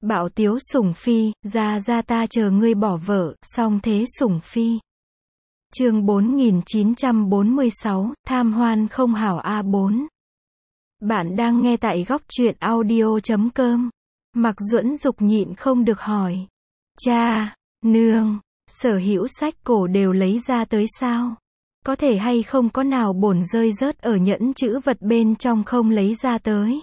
Bạo tiếu sủng phi, ra ta chờ ngươi bỏ vợ, song thế sủng phi. Chương 4946, tham hoan không hảo A4. Bạn đang nghe tại góc truyện audio.com. Mạc Duẫn dục nhịn không được hỏi. Cha, nương, sở hữu sách cổ đều lấy ra tới sao? Có thể hay không có nào bổn rơi rớt ở nhẫn chữ vật bên trong không lấy ra tới?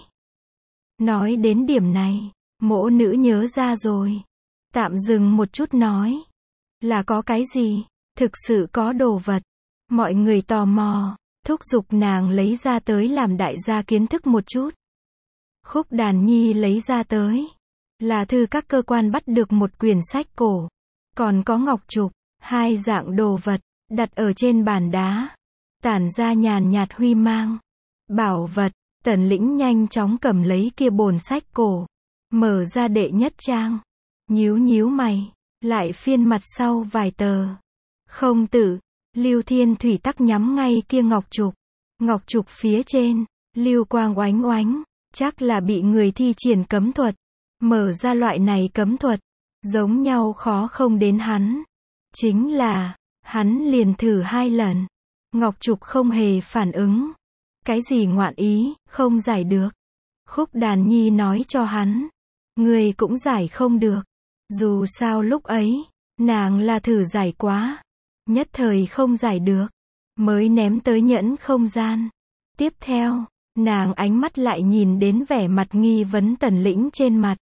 Nói đến điểm này, mỗ nữ nhớ ra rồi. Tạm dừng một chút nói. Là có cái gì? Thực sự có đồ vật. Mọi người tò mò, thúc giục nàng lấy ra tới làm đại gia kiến thức một chút. Khúc Đàn Nhi lấy ra tới. Là thư các cơ quan bắt được một quyển sách cổ. Còn có ngọc trục, hai dạng đồ vật, đặt ở trên bàn đá. Tản ra nhàn nhạt huy mang. Bảo vật, Tần Lĩnh nhanh chóng cầm lấy kia bồn sách cổ. Mở ra đệ nhất trang. Nhíu mày, lại phiên mặt sau vài tờ. Không tự, Lưu Thiên Thủy tắc nhắm ngay kia ngọc trục. Ngọc trục phía trên, lưu quang oánh oánh, chắc là bị người thi triển cấm thuật. Mở ra loại này cấm thuật, giống nhau khó không đến hắn. Chính là, hắn liền thử 2 lần. Ngọc trục không hề phản ứng. Cái gì ngoạn ý, không giải được. Khúc Đàn Nhi nói cho hắn. Người cũng giải không được. Dù sao lúc ấy, nàng là thử giải quá. Nhất thời không giải được. Mới ném tới nhẫn không gian. Tiếp theo, nàng ánh mắt lại nhìn đến vẻ mặt nghi vấn Tần Lĩnh trên mặt.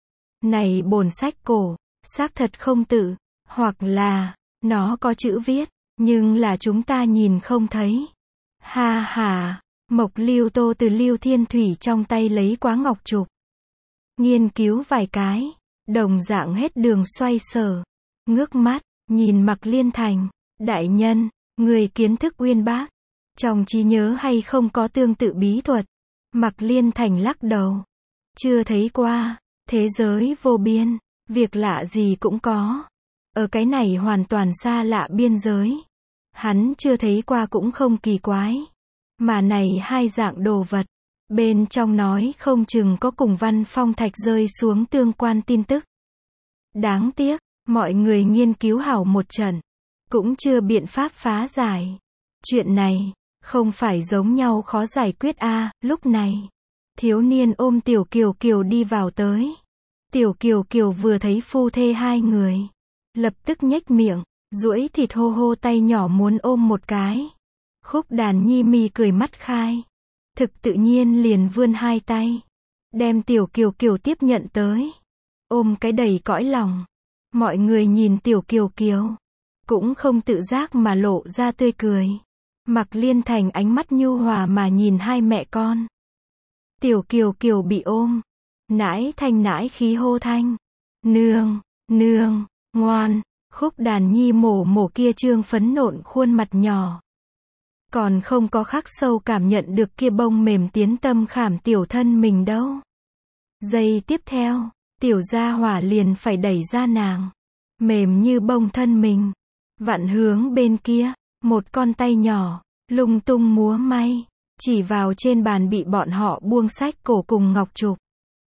Này bổn sách cổ, xác thật không tự, hoặc là, nó có chữ viết, nhưng là chúng ta nhìn không thấy. Ha ha, Mộc Lưu Tô từ Lưu Thiên Thủy trong tay lấy quá ngọc trục. Nghiên cứu vài cái, đồng dạng hết đường xoay sở. Ngước mắt, nhìn Mạc Liên Thành. Đại nhân, người kiến thức uyên bác. Trong trí nhớ hay không có tương tự bí thuật? Mạc Liên Thành lắc đầu. Chưa thấy qua. Thế giới vô biên. Việc lạ gì cũng có. Ở cái này hoàn toàn xa lạ biên giới. Hắn chưa thấy qua cũng không kỳ quái. Mà này 2 dạng đồ vật. Bên trong nói không chừng có cùng Văn Phong Thạch rơi xuống tương quan tin tức. Đáng tiếc, mọi người nghiên cứu hảo một trận. Cũng chưa biện pháp phá giải. Chuyện này, không phải giống nhau khó giải quyết a. Lúc này, thiếu niên ôm Tiểu Kiều Kiều đi vào tới. Tiểu Kiều Kiều vừa thấy phu thê 2 người. Lập tức nhếch miệng, duỗi thịt hô hô tay nhỏ muốn ôm một cái. Khúc Đàn Nhi mi cười mắt khai. Thực tự nhiên liền vươn 2 tay. Đem Tiểu Kiều Kiều tiếp nhận tới. Ôm cái đầy cõi lòng. Mọi người nhìn Tiểu Kiều Kiều. Cũng không tự giác mà lộ ra tươi cười. Mạc Liên Thành ánh mắt nhu hòa mà nhìn 2 mẹ con. Tiểu Kiều Kiều bị ôm. Nãi thanh nãi khí hô thanh. Nương, nương, ngoan. Khúc Đàn Nhi mổ kia trương phấn nộn khuôn mặt nhỏ. Còn không có khắc sâu cảm nhận được kia bông mềm tiến tâm khảm tiểu thân mình đâu. Giây tiếp theo, tiểu gia hỏa liền phải đẩy ra nàng. Mềm như bông thân mình. Vặn hướng bên kia, một con tay nhỏ, lung tung múa may, chỉ vào trên bàn bị bọn họ buông sách cổ cùng ngọc trục.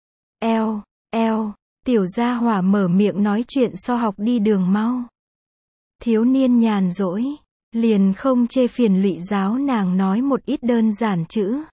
Eo, tiểu gia hỏa mở miệng nói chuyện so học đi đường mau. Thiếu niên nhàn rỗi, liền không chê phiền lụy giáo nàng nói một ít đơn giản chữ.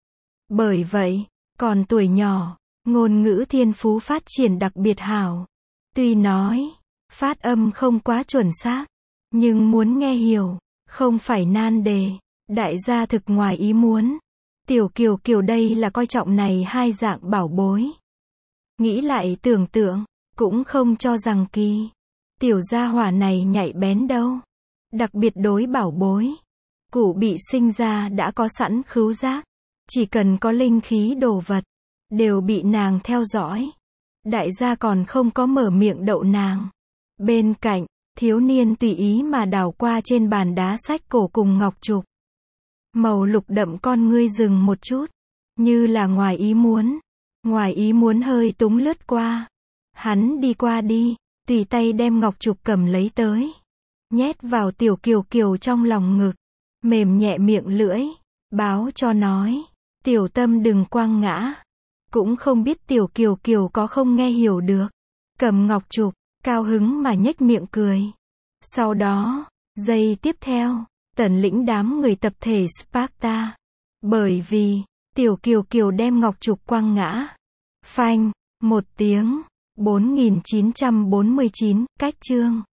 Bởi vậy, còn tuổi nhỏ, ngôn ngữ thiên phú phát triển đặc biệt hảo. Tuy nói, phát âm không quá chuẩn xác, nhưng muốn nghe hiểu, không phải nan đề. Đại gia thực ngoài ý muốn. Tiểu Kiều Kiều đây là coi trọng này 2 dạng bảo bối. Nghĩ lại tưởng tượng, cũng không cho rằng kỳ. Tiểu gia hỏa này nhạy bén đâu. Đặc biệt đối bảo bối. Cụ bị sinh ra đã có sẵn khứu giác. Chỉ cần có linh khí đồ vật, đều bị nàng theo dõi. Đại gia còn không có mở miệng đậu nàng. Bên cạnh, thiếu niên tùy ý mà đảo qua trên bàn đá sách cổ cùng ngọc trục. Màu lục đậm con ngươi dừng một chút. Như là ngoài ý muốn. Ngoài ý muốn hơi túng lướt qua. Hắn đi qua đi, tùy tay đem ngọc trục cầm lấy tới. Nhét vào Tiểu Kiều Kiều trong lòng ngực. Mềm nhẹ miệng lưỡi. Báo cho nói. Tiểu tâm đừng quăng ngã. Cũng không biết Tiểu Kiều Kiều có không nghe hiểu được. Cầm ngọc trục, cao hứng mà nhếch miệng cười. Sau đó, giây tiếp theo, Tần lĩnh đám người tập thể Sparta. Bởi vì, Tiểu Kiều Kiều đem ngọc trục quăng ngã. Phanh, một tiếng. 4949, cách chương.